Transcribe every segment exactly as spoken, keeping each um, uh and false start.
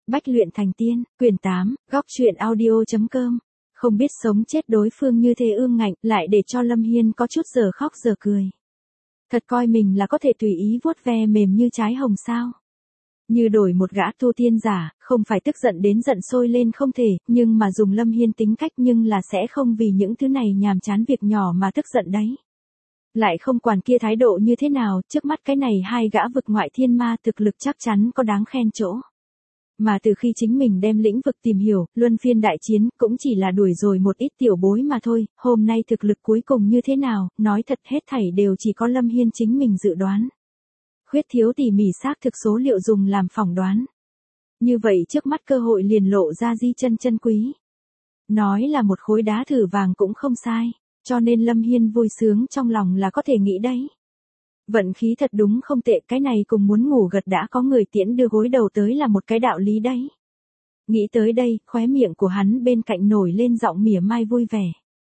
Bách luyện thành tiên, quyển tám, góc truyện audio.com. Không biết sống chết đối phương như thế ương ngạnh, lại để cho Lâm Hiên có chút giờ khóc giờ cười. Thật coi mình là có thể tùy ý vuốt ve mềm như trái hồng sao. Như đổi một gã tu tiên giả, không phải tức giận đến giận sôi lên không thể, nhưng mà dùng Lâm Hiên tính cách nhưng là sẽ không vì những thứ này nhàm chán việc nhỏ mà tức giận đấy. Lại không quản kia thái độ như thế nào, trước mắt cái này hai gã vực ngoại thiên ma thực lực chắc chắn có đáng khen chỗ. Mà từ khi chính mình đem lĩnh vực tìm hiểu, luân phiên đại chiến, cũng chỉ là đuổi rồi một ít tiểu bối mà thôi, hôm nay thực lực cuối cùng như thế nào, nói thật hết thảy đều chỉ có Lâm Hiên chính mình dự đoán. Khuyết thiếu tỉ mỉ xác thực số liệu dùng làm phỏng đoán. Như vậy trước mắt cơ hội liền lộ ra di chân chân quý. Nói là một khối đá thử vàng cũng không sai, cho nên Lâm Hiên vui sướng trong lòng là có thể nghĩ đấy. Vận khí thật đúng không tệ, cái này cùng muốn ngủ gật đã có người tiễn đưa gối đầu tới là một cái đạo lý đấy. Nghĩ tới đây, khóe miệng của hắn bên cạnh nổi lên giọng mỉa mai vui vẻ.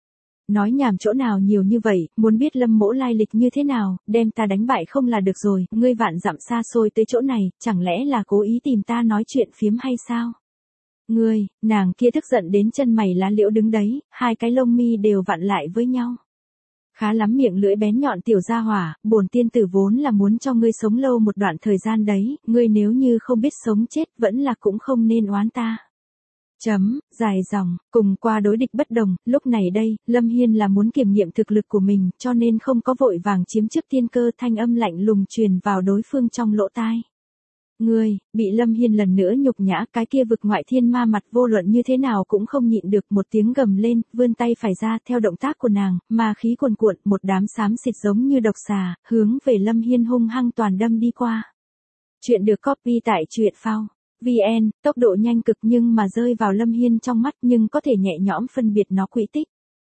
Nói nhảm chỗ nào nhiều như vậy, muốn biết Lâm mỗ lai lịch như thế nào, đem ta đánh bại không là được rồi, ngươi vạn dặm xa xôi tới chỗ này, chẳng lẽ là cố ý tìm ta nói chuyện phiếm hay sao? Ngươi, nàng kia tức giận đến chân mày lá liễu đứng đấy, hai cái lông mi đều vặn lại với nhau. Khá lắm miệng lưỡi bén nhọn tiểu gia hỏa, bổn tiên tử vốn là muốn cho ngươi sống lâu một đoạn thời gian đấy, ngươi nếu như không biết sống chết vẫn là cũng không nên oán ta. Chấm, dài dòng, cùng qua đối địch bất đồng, lúc này đây, Lâm Hiên là muốn kiểm nghiệm thực lực của mình, cho nên không có vội vàng chiếm trước tiên cơ, thanh âm lạnh lùng truyền vào đối phương trong lỗ tai. Ngươi, bị Lâm Hiên lần nữa nhục nhã, cái kia vực ngoại thiên ma mặt vô luận như thế nào cũng không nhịn được, một tiếng gầm lên, vươn tay phải ra, theo động tác của nàng, ma khí cuồn cuộn, một đám xám xịt giống như độc xà, hướng về Lâm Hiên hung hăng toàn đâm đi qua. Chuyện được copy tại truyện phao chấm vn, tốc độ nhanh cực nhưng mà rơi vào Lâm Hiên trong mắt nhưng có thể nhẹ nhõm phân biệt nó quỹ tích.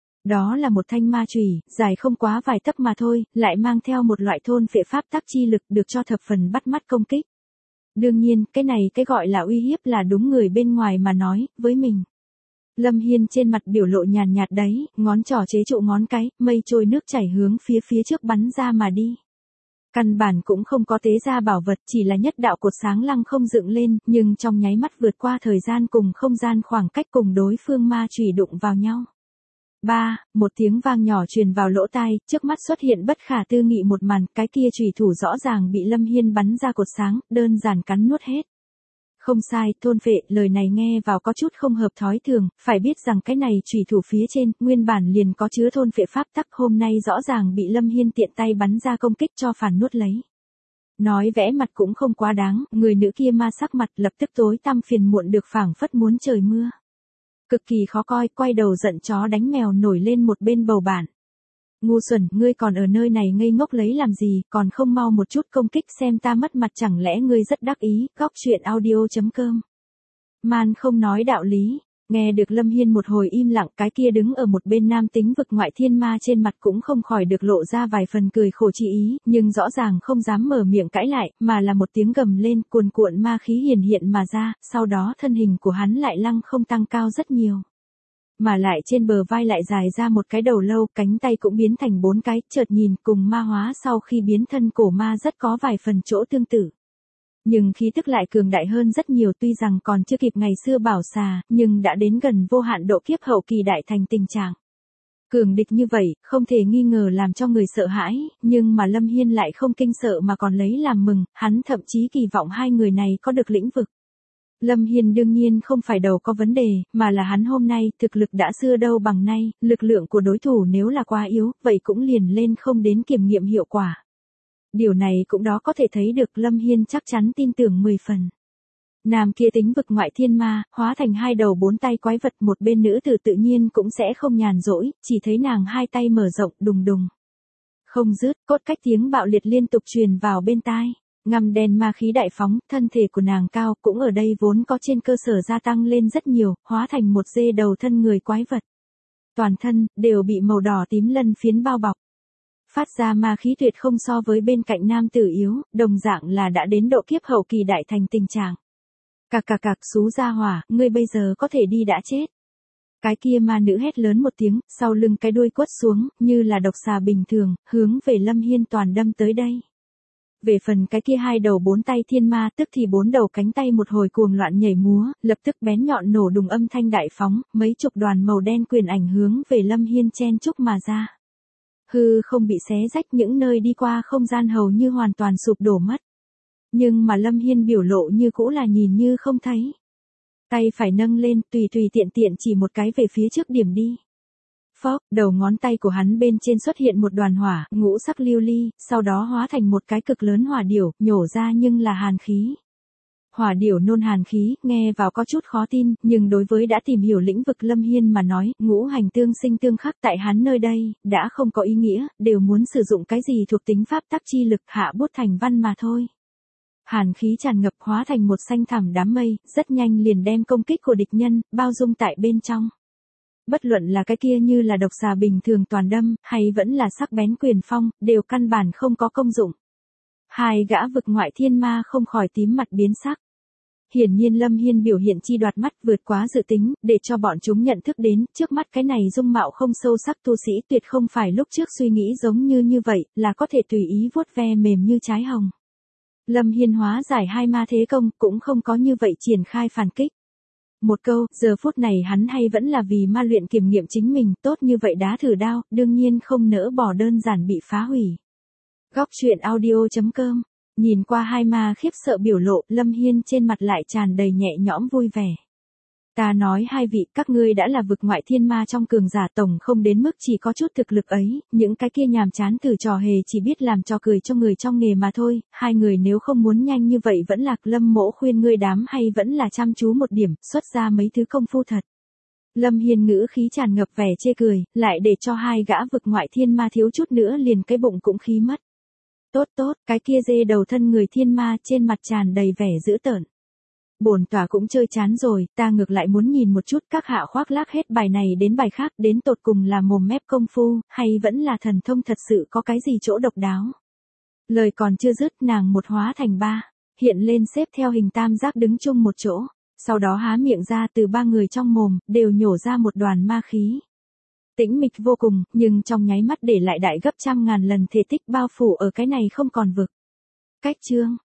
Đó là một thanh ma chùy, dài không quá vài tấc mà thôi, lại mang theo một loại thôn phệ pháp tắc chi lực được cho thập phần bắt mắt công kích. Đương nhiên, cái này cái gọi là uy hiếp là đúng người bên ngoài mà nói, với mình. Lâm Hiên trên mặt biểu lộ nhàn nhạt đấy, ngón trỏ chế trụ ngón cái, mây trôi nước chảy hướng phía phía trước bắn ra mà đi. Căn bản cũng không có tế ra bảo vật, chỉ là nhất đạo cột sáng lăng không dựng lên, nhưng trong nháy mắt vượt qua thời gian cùng không gian khoảng cách cùng đối phương ma chùy đụng vào nhau. Ba, một tiếng vang nhỏ truyền vào lỗ tai, trước mắt xuất hiện bất khả tư nghị một màn, cái kia chùy thủ rõ ràng bị Lâm Hiên bắn ra cột sáng, đơn giản cắn nuốt hết. Không sai, thôn phệ, lời này nghe vào có chút không hợp thói thường, phải biết rằng cái này chùy thủ phía trên, nguyên bản liền có chứa thôn phệ pháp tắc, hôm nay rõ ràng bị Lâm Hiên tiện tay bắn ra công kích cho phản nuốt lấy. Nói vẽ mặt cũng không quá đáng, người nữ kia ma sắc mặt lập tức tối tăm phiền muộn được phảng phất muốn trời mưa. Cực kỳ khó coi, quay đầu giận chó đánh mèo nổi lên một bên bầu bản. Ngu xuẩn, ngươi còn ở nơi này ngây ngốc lấy làm gì, còn không mau một chút công kích xem ta mất mặt, chẳng lẽ ngươi rất đắc ý, góc truyện audio.com. Man không nói đạo lý, nghe được Lâm Hiên một hồi im lặng, cái kia đứng ở một bên nam tính vực ngoại thiên ma trên mặt cũng không khỏi được lộ ra vài phần cười khổ chi ý, nhưng rõ ràng không dám mở miệng cãi lại, mà là một tiếng gầm lên, cuồn cuộn ma khí hiển hiện mà ra, sau đó thân hình của hắn lại lăng không tăng cao rất nhiều. Mà lại trên bờ vai lại dài ra một cái đầu lâu, cánh tay cũng biến thành bốn cái, chợt nhìn cùng ma hóa sau khi biến thân cổ ma rất có vài phần chỗ tương tự. Nhưng khí tức lại cường đại hơn rất nhiều, tuy rằng còn chưa kịp ngày xưa bảo xà, nhưng đã đến gần vô hạn độ kiếp hậu kỳ đại thành tình trạng. Cường địch như vậy, không thể nghi ngờ làm cho người sợ hãi, nhưng mà Lâm Hiên lại không kinh sợ mà còn lấy làm mừng, hắn thậm chí kỳ vọng hai người này có được lĩnh vực. Lâm Hiên đương nhiên không phải đầu có vấn đề, mà là hắn hôm nay thực lực đã xưa đâu bằng nay, lực lượng của đối thủ nếu là quá yếu, vậy cũng liền lên không đến kiểm nghiệm hiệu quả. Điều này cũng đó có thể thấy được Lâm Hiên chắc chắn tin tưởng mười phần. Nam kia tính vực ngoại thiên ma, hóa thành hai đầu bốn tay quái vật, một bên nữ tử tự nhiên cũng sẽ không nhàn rỗi, chỉ thấy nàng hai tay mở rộng đùng đùng. Không dứt, cốt cách tiếng bạo liệt liên tục truyền vào bên tai. Ngăm đen ma khí đại phóng, thân thể của nàng cao cũng ở đây vốn có trên cơ sở gia tăng lên rất nhiều, hóa thành một dê đầu thân người quái vật. Toàn thân, đều bị màu đỏ tím lân phiến bao bọc. Phát ra ma khí tuyệt không so với bên cạnh nam tử yếu, đồng dạng là đã đến độ kiếp hậu kỳ đại thành tình trạng. Cạc cạc cạc xú ra hỏa, ngươi bây giờ có thể đi đã chết. Cái kia ma nữ hét lớn một tiếng, sau lưng cái đuôi quất xuống, như là độc xà bình thường, hướng về Lâm Hiên toàn đâm tới đây. về phần cái kia hai đầu bốn tay thiên ma tức thì bốn đầu cánh tay một hồi cuồng loạn nhảy múa, lập tức bén nhọn nổ đùng âm thanh đại phóng, mấy chục đoàn màu đen quyền ảnh hướng về Lâm Hiên chen chúc mà ra. Hư không bị xé rách, những nơi đi qua không gian hầu như hoàn toàn sụp đổ mất. Nhưng mà Lâm Hiên biểu lộ như cũ là nhìn như không thấy. Tay phải nâng lên, tùy tùy tiện tiện chỉ một cái về phía trước điểm đi. Phốc, đầu ngón tay của hắn bên trên xuất hiện một đoàn hỏa, ngũ sắc lưu ly, sau đó hóa thành một cái cực lớn hỏa điểu, nhổ ra nhưng là hàn khí. Hỏa điểu nôn hàn khí, nghe vào có chút khó tin, nhưng đối với đã tìm hiểu lĩnh vực Lâm Hiên mà nói, ngũ hành tương sinh tương khắc tại hắn nơi đây, đã không có ý nghĩa, đều muốn sử dụng cái gì thuộc tính pháp tắc chi lực hạ bút thành văn mà thôi. Hàn khí tràn ngập hóa thành một xanh thẳm đám mây, rất nhanh liền đem công kích của địch nhân, bao dung tại bên trong. Bất luận là cái kia như là độc xà bình thường toàn đâm, hay vẫn là sắc bén quyền phong, đều căn bản không có công dụng. Hai gã vực ngoại thiên ma không khỏi tím mặt biến sắc. Hiển nhiên Lâm Hiên biểu hiện chi đoạt mắt vượt quá dự tính, để cho bọn chúng nhận thức đến, trước mắt cái này dung mạo không sâu sắc tu sĩ tuyệt không phải lúc trước suy nghĩ giống như như vậy, là có thể tùy ý vuốt ve mềm như trái hồng. Lâm Hiên hóa giải hai ma thế công, cũng không có như vậy triển khai phản kích. Một câu, giờ phút này hắn hay vẫn là vì ma luyện kiểm nghiệm chính mình, tốt như vậy đá thử đao, đương nhiên không nỡ bỏ đơn giản bị phá hủy. Góc truyện audio chấm com. Nhìn qua hai ma khiếp sợ biểu lộ, Lâm Hiên trên mặt lại tràn đầy nhẹ nhõm vui vẻ. Ta nói hai vị, các ngươi đã là vực ngoại thiên ma trong cường giả tổng không đến mức chỉ có chút thực lực ấy, những cái kia nhàm chán từ trò hề chỉ biết làm trò cười cho người trong nghề mà thôi, hai người nếu không muốn nhanh như vậy vẫn lạc Lâm mỗ khuyên ngươi đám hay vẫn là chăm chú một điểm, xuất ra mấy thứ công phu thật. Lâm Hiên ngữ khí tràn ngập vẻ chê cười, lại để cho hai gã vực ngoại thiên ma thiếu chút nữa liền cái bụng cũng khí mất. Tốt tốt, cái kia dê đầu thân người thiên ma trên mặt tràn đầy vẻ dữ tợn. Bổn tỏa cũng chơi chán rồi, ta ngược lại muốn nhìn một chút các hạ khoác lác hết bài này đến bài khác, đến tột cùng là mồm mép công phu, hay vẫn là thần thông thật sự có cái gì chỗ độc đáo. Lời còn chưa dứt, nàng một hóa thành ba, hiện lên xếp theo hình tam giác đứng chung một chỗ, sau đó há miệng ra, từ ba người trong mồm, đều nhổ ra một đoàn ma khí. Tĩnh mịch vô cùng, nhưng trong nháy mắt để lại đại gấp trăm ngàn lần thể tích bao phủ ở cái này không còn vực. Cách chương